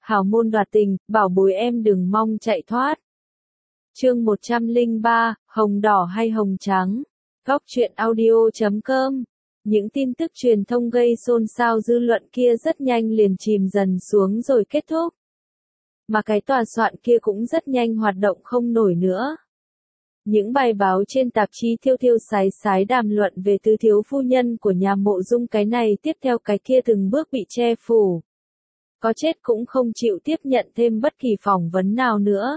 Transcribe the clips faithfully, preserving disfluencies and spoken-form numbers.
hào môn đoạt tình, bảo bối em đừng mong chạy thoát. Chương một trăm lẻ ba, hồng đỏ hay hồng trắng? Góc truyện audio chấm com. Những tin tức truyền thông gây xôn xao dư luận kia rất nhanh liền chìm dần xuống rồi kết thúc. Mà cái tòa soạn kia cũng rất nhanh hoạt động không nổi nữa. Những bài báo trên tạp chí thiêu thiêu sái sái đàm luận về tứ thiếu phu nhân của nhà Mộ Dung cái này tiếp theo cái kia từng bước bị che phủ. Có chết cũng không chịu tiếp nhận thêm bất kỳ phỏng vấn nào nữa.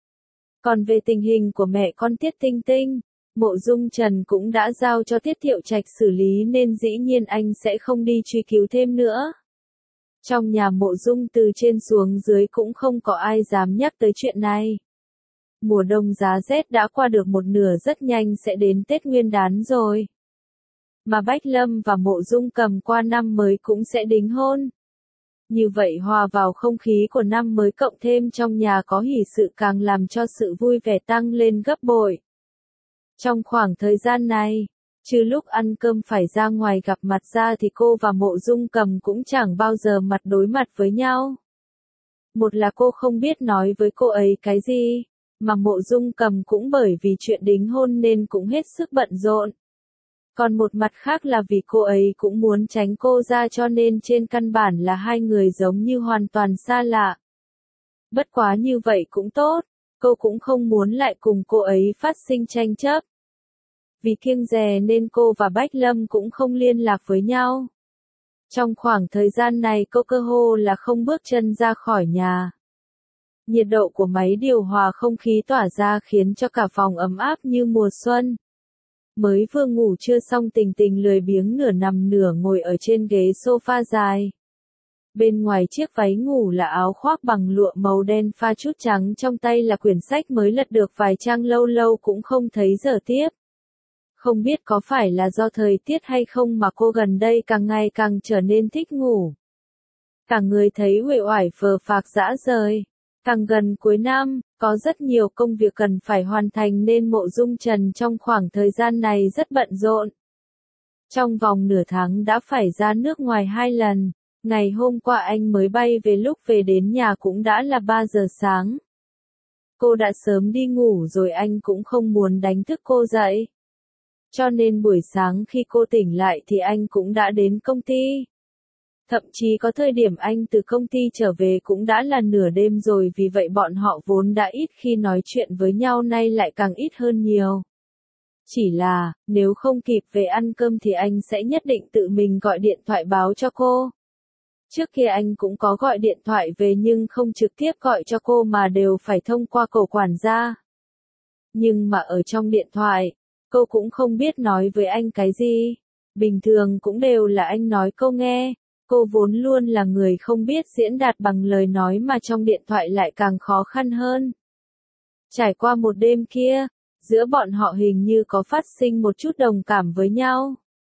Còn về tình hình của mẹ con Tiết Tinh Tinh, Mộ Dung Trần cũng đã giao cho Tiết Thiệu Trạch xử lý nên dĩ nhiên anh sẽ không đi truy cứu thêm nữa. Trong nhà Mộ Dung từ trên xuống dưới cũng không có ai dám nhắc tới chuyện này. Mùa đông giá rét đã qua được một nửa, rất nhanh sẽ đến Tết Nguyên Đán rồi. Mà Bách Lâm và Mộ Dung Cầm qua năm mới cũng sẽ đính hôn. Như vậy hòa vào không khí của năm mới cộng thêm trong nhà có hỷ sự càng làm cho sự vui vẻ tăng lên gấp bội. Trong khoảng thời gian này, trừ lúc ăn cơm phải ra ngoài gặp mặt ra thì cô và Mộ Dung Cầm cũng chẳng bao giờ mặt đối mặt với nhau. Một là cô không biết nói với cô ấy cái gì, mà Mộ Dung Cầm cũng bởi vì chuyện đính hôn nên cũng hết sức bận rộn. Còn một mặt khác là vì cô ấy cũng muốn tránh cô ra cho nên trên căn bản là hai người giống như hoàn toàn xa lạ. Bất quá như vậy cũng tốt, cô cũng không muốn lại cùng cô ấy phát sinh tranh chấp. Vì kiêng dè nên cô và Bách Lâm cũng không liên lạc với nhau. Trong khoảng thời gian này cô cơ hồ là không bước chân ra khỏi nhà. Nhiệt độ của máy điều hòa không khí tỏa ra khiến cho cả phòng ấm áp như mùa xuân. Mới vừa ngủ trưa xong Tình Tình lười biếng nửa nằm nửa ngồi ở trên ghế sofa dài. Bên ngoài chiếc váy ngủ là áo khoác bằng lụa màu đen pha chút trắng, trong tay là quyển sách mới lật được vài trang lâu lâu cũng không thấy giờ tiếp. Không biết có phải là do thời tiết hay không mà cô gần đây càng ngày càng trở nên thích ngủ. Cả người thấy uể oải phờ phạc rã rời. Càng gần cuối năm, có rất nhiều công việc cần phải hoàn thành nên Mộ Dung Trần trong khoảng thời gian này rất bận rộn. Trong vòng nửa tháng đã phải ra nước ngoài hai lần, ngày hôm qua anh mới bay về, lúc về đến nhà cũng đã là ba giờ sáng. Cô đã sớm đi ngủ rồi, anh cũng không muốn đánh thức cô dậy. Cho nên buổi sáng khi cô tỉnh lại thì anh cũng đã đến công ty. Thậm chí có thời điểm anh từ công ty trở về cũng đã là nửa đêm rồi, vì vậy bọn họ vốn đã ít khi nói chuyện với nhau nay lại càng ít hơn nhiều. Chỉ là, nếu không kịp về ăn cơm thì anh sẽ nhất định tự mình gọi điện thoại báo cho cô. Trước kia anh cũng có gọi điện thoại về nhưng không trực tiếp gọi cho cô mà đều phải thông qua cậu quản gia. Nhưng mà ở trong điện thoại, cô cũng không biết nói với anh cái gì. Bình thường cũng đều là anh nói cô nghe. Cô vốn luôn là người không biết diễn đạt bằng lời nói mà trong điện thoại lại càng khó khăn hơn. Trải qua một đêm kia, giữa bọn họ hình như có phát sinh một chút đồng cảm với nhau.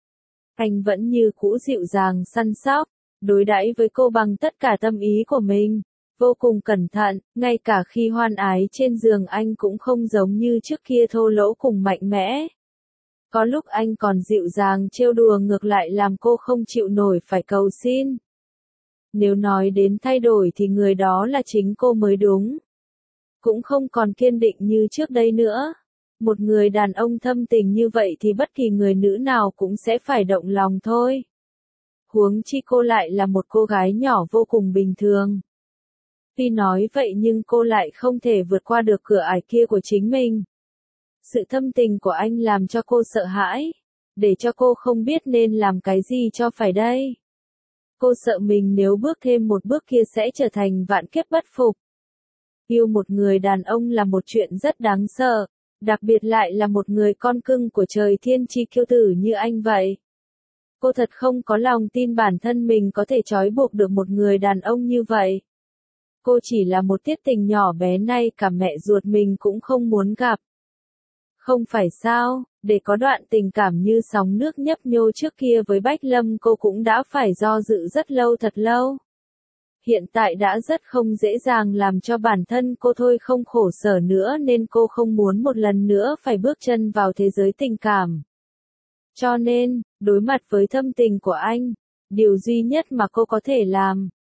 Anh vẫn như cũ dịu dàng săn sóc, đối đãi với cô bằng tất cả tâm ý của mình, vô cùng cẩn thận, ngay cả khi hoan ái trên giường anh cũng không giống như trước kia thô lỗ cùng mạnh mẽ. Có lúc anh còn dịu dàng trêu đùa ngược lại làm cô không chịu nổi phải cầu xin. Nếu nói đến thay đổi thì người đó là chính cô mới đúng. Cũng không còn kiên định như trước đây nữa. Một người đàn ông thâm tình như vậy thì bất kỳ người nữ nào cũng sẽ phải động lòng thôi. Huống chi cô lại là một cô gái nhỏ vô cùng bình thường. Tuy nói vậy nhưng cô lại không thể vượt qua được cửa ải kia của chính mình. Sự thâm tình của anh làm cho cô sợ hãi, để cho cô không biết nên làm cái gì cho phải đây. Cô sợ mình nếu bước thêm một bước kia sẽ trở thành vạn kiếp bất phục. Yêu một người đàn ông là một chuyện rất đáng sợ, đặc biệt lại là một người con cưng của trời thiên chi kiêu tử như anh vậy. Cô thật không có lòng tin bản thân mình có thể trói buộc được một người đàn ông như vậy. Cô chỉ là một Tiết Tình nhỏ bé nay cả mẹ ruột mình cũng không muốn gặp. Không phải sao, để có đoạn tình cảm như sóng nước nhấp nhô trước kia với Bách Lâm cô cũng đã phải do dự rất lâu thật lâu. Hiện tại đã rất không dễ dàng làm cho bản thân cô thôi không khổ sở nữa nên cô không muốn một lần nữa phải bước chân vào thế giới tình cảm. Cho nên, đối mặt với thâm tình của anh, điều duy nhất mà cô có thể làm,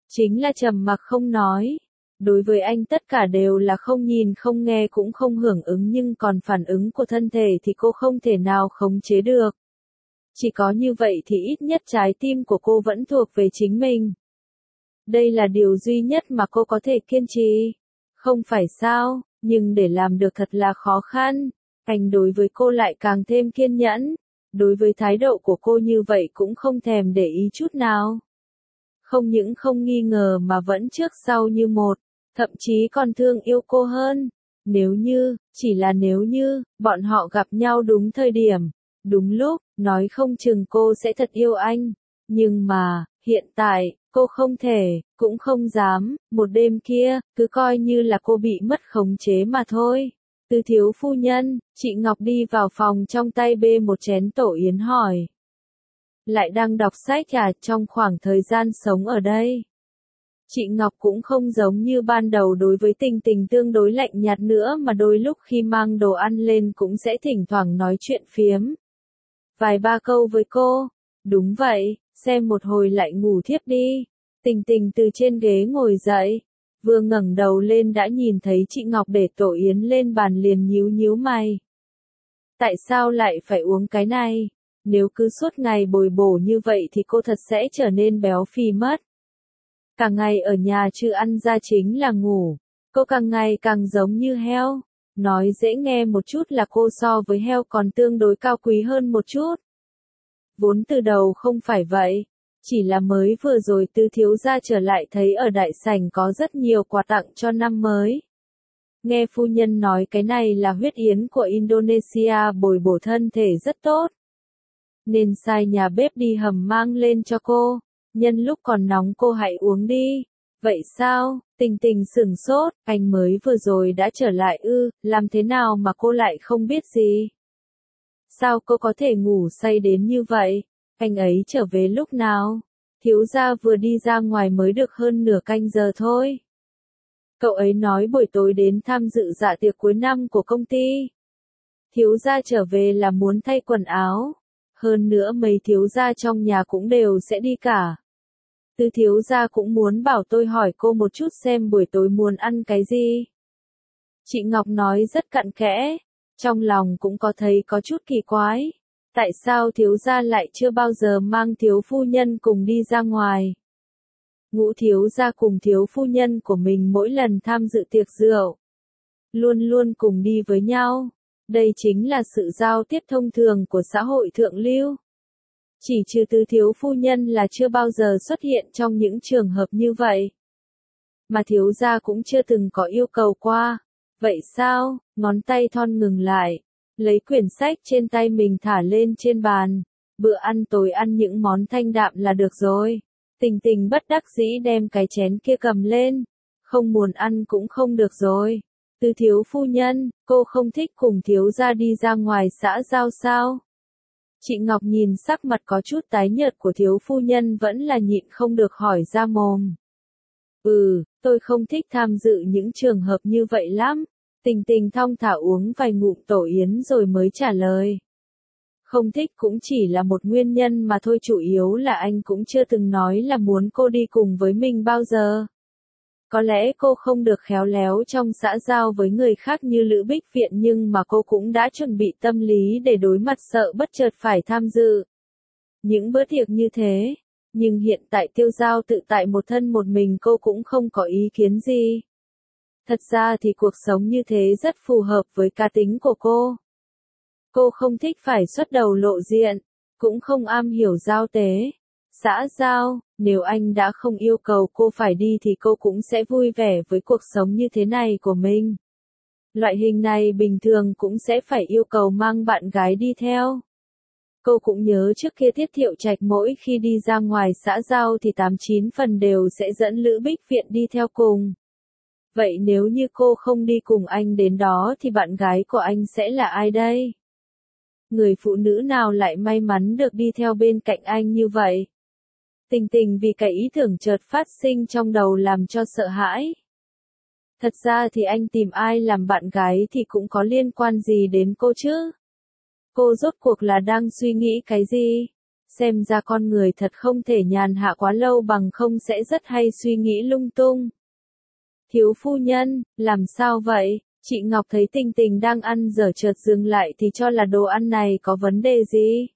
chính là trầm mặc không nói. Đối với anh tất cả đều là không nhìn không nghe cũng không hưởng ứng, nhưng còn phản ứng của thân thể thì cô không thể nào khống chế được. Chỉ có như vậy thì ít nhất trái tim của cô vẫn thuộc về chính mình. Đây là điều duy nhất mà cô có thể kiên trì. Không phải sao, nhưng để làm được thật là khó khăn. Anh đối với cô lại càng thêm kiên nhẫn. Đối với thái độ của cô như vậy cũng không thèm để ý chút nào. Không những không nghi ngờ mà vẫn trước sau như một. Thậm chí còn thương yêu cô hơn. Nếu như, chỉ là nếu như, bọn họ gặp nhau đúng thời điểm, đúng lúc, nói không chừng cô sẽ thật yêu anh. Nhưng mà, hiện tại, cô không thể, cũng không dám, một đêm kia, cứ coi như là cô bị mất khống chế mà thôi. Từ thiếu phu nhân, chị Ngọc đi vào phòng trong tay bê một chén tổ yến hỏi. Lại đang đọc sách à, trong khoảng thời gian sống ở đây? Chị Ngọc cũng không giống như ban đầu đối với Tình Tình tương đối lạnh nhạt nữa, mà đôi lúc khi mang đồ ăn lên cũng sẽ thỉnh thoảng nói chuyện phiếm. Vài ba câu với cô. Đúng vậy, xem một hồi lại ngủ thiếp đi. Tình Tình từ trên ghế ngồi dậy. Vừa ngẩng đầu lên đã nhìn thấy chị Ngọc để tổ yến lên bàn liền nhíu nhíu mày. Tại sao lại phải uống cái này? Nếu cứ suốt ngày bồi bổ như vậy thì cô thật sẽ trở nên béo phì mất. Cả ngày ở nhà chứ ăn ra chính là ngủ. Cô càng ngày càng giống như heo. Nói dễ nghe một chút là cô so với heo còn tương đối cao quý hơn một chút. Vốn từ đầu không phải vậy. Chỉ là mới vừa rồi Tư thiếu gia trở lại thấy ở đại sảnh có rất nhiều quà tặng cho năm mới. Nghe phu nhân nói cái này là huyết yến của Indonesia bồi bổ thân thể rất tốt. Nên sai nhà bếp đi hầm mang lên cho cô. Nhân lúc còn nóng cô hãy uống đi. Vậy sao? Tình Tình sửng sốt, anh mới vừa rồi đã trở lại ư, làm thế nào mà cô lại không biết gì? Sao cô có thể ngủ say đến như vậy? Anh ấy trở về lúc nào? Thiếu gia vừa đi ra ngoài mới được hơn nửa canh giờ thôi. Cậu ấy nói buổi tối đến tham dự dạ tiệc cuối năm của công ty. Thiếu gia trở về là muốn thay quần áo. Hơn nữa mấy thiếu gia trong nhà cũng đều sẽ đi cả. Tư thiếu gia cũng muốn bảo tôi hỏi cô một chút xem buổi tối muốn ăn cái gì. Chị Ngọc nói rất cặn kẽ. Trong lòng cũng có thấy có chút kỳ quái. Tại sao thiếu gia lại chưa bao giờ mang thiếu phu nhân cùng đi ra ngoài? Ngũ thiếu gia cùng thiếu phu nhân của mình mỗi lần tham dự tiệc rượu. Luôn luôn cùng đi với nhau. Đây chính là sự giao tiếp thông thường của xã hội thượng lưu. Chỉ trừ Tư thiếu phu nhân là chưa bao giờ xuất hiện trong những trường hợp như vậy. Mà thiếu gia cũng chưa từng có yêu cầu qua. Vậy sao? Ngón tay thon ngừng lại. Lấy quyển sách trên tay mình thả lên trên bàn. Bữa ăn tối ăn những món thanh đạm là được rồi. Tình Tình bất đắc dĩ đem cái chén kia cầm lên. Không muốn ăn cũng không được rồi. Tư thiếu phu nhân, cô không thích cùng thiếu gia đi ra ngoài xã giao sao? Chị Ngọc nhìn sắc mặt có chút tái nhợt của thiếu phu nhân vẫn là nhịn không được hỏi ra mồm. Ừ, tôi không thích tham dự những trường hợp như vậy lắm. Tình Tình thong thả uống vài ngụm tổ yến rồi mới trả lời. Không thích cũng chỉ là một nguyên nhân mà thôi, chủ yếu là anh cũng chưa từng nói là muốn cô đi cùng với mình bao giờ. Có lẽ cô không được khéo léo trong xã giao với người khác như Lữ Bích Viện, nhưng mà cô cũng đã chuẩn bị tâm lý để đối mặt sợ bất chợt phải tham dự những bữa tiệc như thế. Nhưng hiện tại Tiêu Giao tự tại một thân một mình, cô cũng không có ý kiến gì. Thật ra thì cuộc sống như thế rất phù hợp với cá tính của cô. Cô không thích phải xuất đầu lộ diện, cũng không am hiểu giao tế, xã giao. Nếu anh đã không yêu cầu cô phải đi thì cô cũng sẽ vui vẻ với cuộc sống như thế này của mình. Loại hình này bình thường cũng sẽ phải yêu cầu mang bạn gái đi theo. Cô cũng nhớ trước kia Tiết Thiệu Trạch mỗi khi đi ra ngoài xã giao thì tám chín phần đều sẽ dẫn Lữ Bích Viện đi theo cùng. Vậy nếu như cô không đi cùng anh đến đó thì bạn gái của anh sẽ là ai đây? Người phụ nữ nào lại may mắn được đi theo bên cạnh anh như vậy? Tình Tình vì cái ý tưởng chợt phát sinh trong đầu làm cho sợ hãi. Thật ra thì anh tìm ai làm bạn gái thì cũng có liên quan gì đến cô chứ? Cô rốt cuộc là đang suy nghĩ cái gì? xem ra con người thật không thể nhàn hạ quá lâu bằng không sẽ rất hay suy nghĩ lung tung. Thiếu phu nhân, làm sao vậy? Chị Ngọc thấy Tình Tình đang ăn dở chợt dừng lại thì cho là đồ ăn này có vấn đề gì?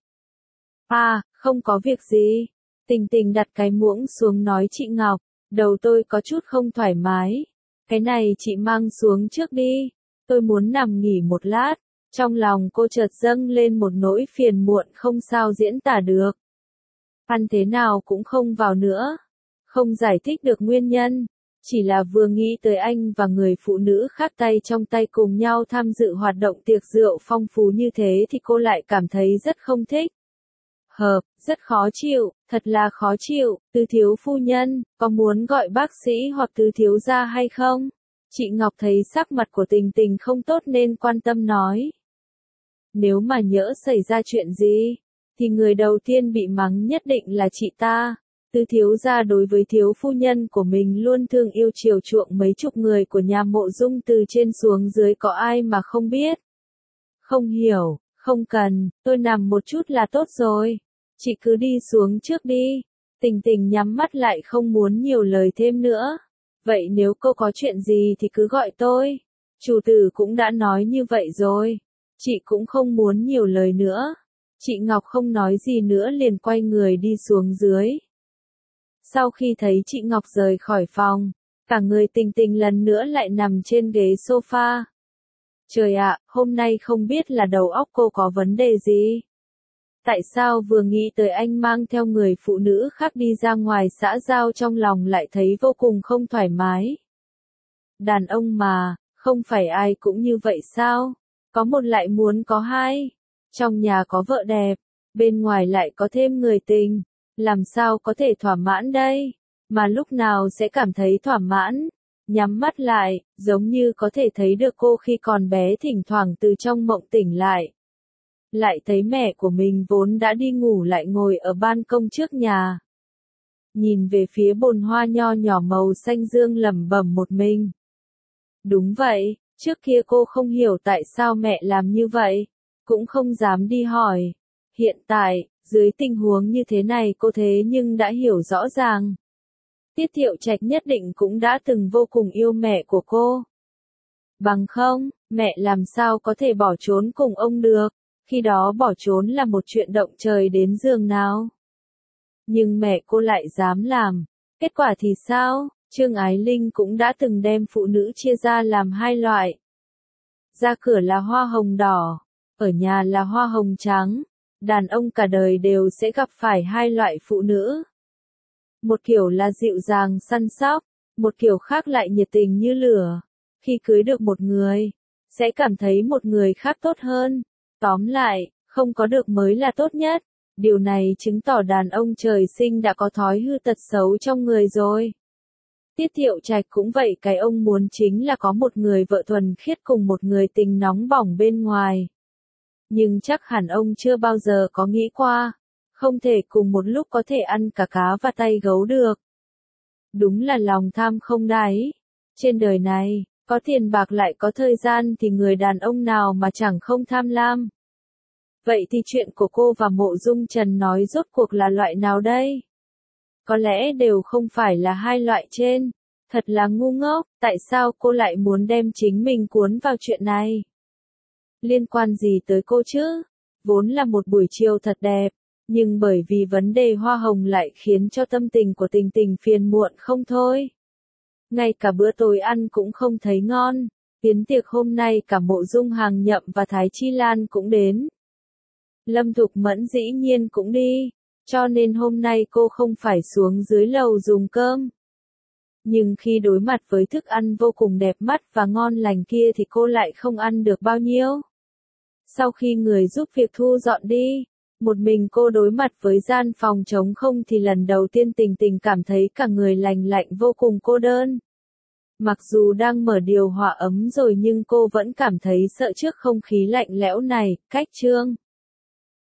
À, không có việc gì. Tình Tình đặt cái muỗng xuống nói chị Ngọc, đầu tôi có chút không thoải mái. Cái này chị mang xuống trước đi, tôi muốn nằm nghỉ một lát. Trong lòng cô chợt dâng lên một nỗi phiền muộn không sao diễn tả được. Ăn thế nào cũng không vào nữa. Không giải thích được nguyên nhân. Chỉ là vừa nghĩ tới anh và người phụ nữ khác tay trong tay cùng nhau tham dự hoạt động tiệc rượu phong phú như thế thì cô lại cảm thấy rất không thích. Hợp, rất khó chịu, thật là khó chịu. Từ thiếu phu nhân, có muốn gọi bác sĩ hoặc từ thiếu gia hay không? Chị Ngọc thấy sắc mặt của Tình Tình không tốt nên quan tâm nói. Nếu mà nhỡ xảy ra chuyện gì, thì người đầu tiên bị mắng nhất định là chị ta. Từ thiếu gia đối với thiếu phu nhân của mình luôn thương yêu chiều chuộng mấy chục người của nhà Mộ Dung từ trên xuống dưới có ai mà không biết. Không hiểu, không cần, tôi nằm một chút là tốt rồi. Chị cứ đi xuống trước đi. Tình Tình nhắm mắt lại không muốn nhiều lời thêm nữa. Vậy nếu cô có chuyện gì thì cứ gọi tôi. Chủ tử cũng đã nói như vậy rồi. Chị cũng không muốn nhiều lời nữa. Chị Ngọc không nói gì nữa liền quay người đi xuống dưới. Sau khi thấy chị Ngọc rời khỏi phòng, cả người Tình Tình lần nữa lại nằm trên ghế sofa. Trời ạ, hôm nay không biết là đầu óc cô có vấn đề gì. Tại sao vừa nghĩ tới anh mang theo người phụ nữ khác đi ra ngoài xã giao trong lòng lại thấy vô cùng không thoải mái. Đàn ông mà, không phải ai cũng như vậy sao? Có một lại muốn có hai. Trong nhà có vợ đẹp, bên ngoài lại có thêm người tình. Làm sao có thể thỏa mãn đây? Mà lúc nào sẽ cảm thấy thỏa mãn? Nhắm mắt lại, giống như có thể thấy được cô khi còn bé thỉnh thoảng từ trong mộng tỉnh lại. Lại thấy mẹ của mình vốn đã đi ngủ lại ngồi ở ban công trước nhà. Nhìn về phía bồn hoa nho nhỏ màu xanh dương lẩm bẩm một mình. Đúng vậy, trước kia cô không hiểu tại sao mẹ làm như vậy, cũng không dám đi hỏi. Hiện tại, dưới tình huống như thế này cô thế nhưng đã hiểu rõ ràng. Tiết Thiệu Trạch nhất định cũng đã từng vô cùng yêu mẹ của cô. Bằng không, mẹ làm sao có thể bỏ trốn cùng ông được, khi đó bỏ trốn là một chuyện động trời đến giường nào. Nhưng mẹ cô lại dám làm, kết quả thì sao? Trương Ái Linh cũng đã từng đem phụ nữ chia ra làm hai loại. Ra cửa là hoa hồng đỏ, ở nhà là hoa hồng trắng. Đàn ông cả đời đều sẽ gặp phải hai loại phụ nữ. Một kiểu là dịu dàng săn sóc, một kiểu khác lại nhiệt tình như lửa. Khi cưới được một người, sẽ cảm thấy một người khác tốt hơn. Tóm lại, không có được mới là tốt nhất. Điều này chứng tỏ đàn ông trời sinh đã có thói hư tật xấu trong người rồi. Tiết Thiệu Trạch cũng vậy, cái ông muốn chính là có một người vợ thuần khiết cùng một người tình nóng bỏng bên ngoài. Nhưng chắc hẳn ông chưa bao giờ có nghĩ qua, không thể cùng một lúc có thể ăn cả cá và tay gấu được. Đúng là lòng tham không đáy. Trên đời này, có tiền bạc lại có thời gian thì người đàn ông nào mà chẳng không tham lam. Vậy thì chuyện của cô và Mộ Dung Trần nói rốt cuộc là loại nào đây? Có lẽ đều không phải là hai loại trên. Thật là ngu ngốc, tại sao cô lại muốn đem chính mình cuốn vào chuyện này? Liên quan gì tới cô chứ? Vốn là một buổi chiều thật đẹp, nhưng bởi vì vấn đề hoa hồng lại khiến cho tâm tình của Tình Tình phiền muộn không thôi. Ngay cả bữa tối ăn cũng không thấy ngon. Yến tiệc hôm nay cả Mộ Dung Hàng Nhậm và Thái Chi Lan cũng đến. Lâm Thục Mẫn dĩ nhiên cũng đi, cho nên hôm nay cô không phải xuống dưới lầu dùng cơm. Nhưng khi đối mặt với thức ăn vô cùng đẹp mắt và ngon lành kia thì cô lại không ăn được bao nhiêu. Sau khi người giúp việc thu dọn đi, một mình cô đối mặt với gian phòng trống không thì lần đầu tiên Tình Tình cảm thấy cả người lành lạnh vô cùng cô đơn. Mặc dù đang mở điều hòa ấm rồi nhưng cô vẫn cảm thấy sợ trước không khí lạnh lẽo này. Cách chương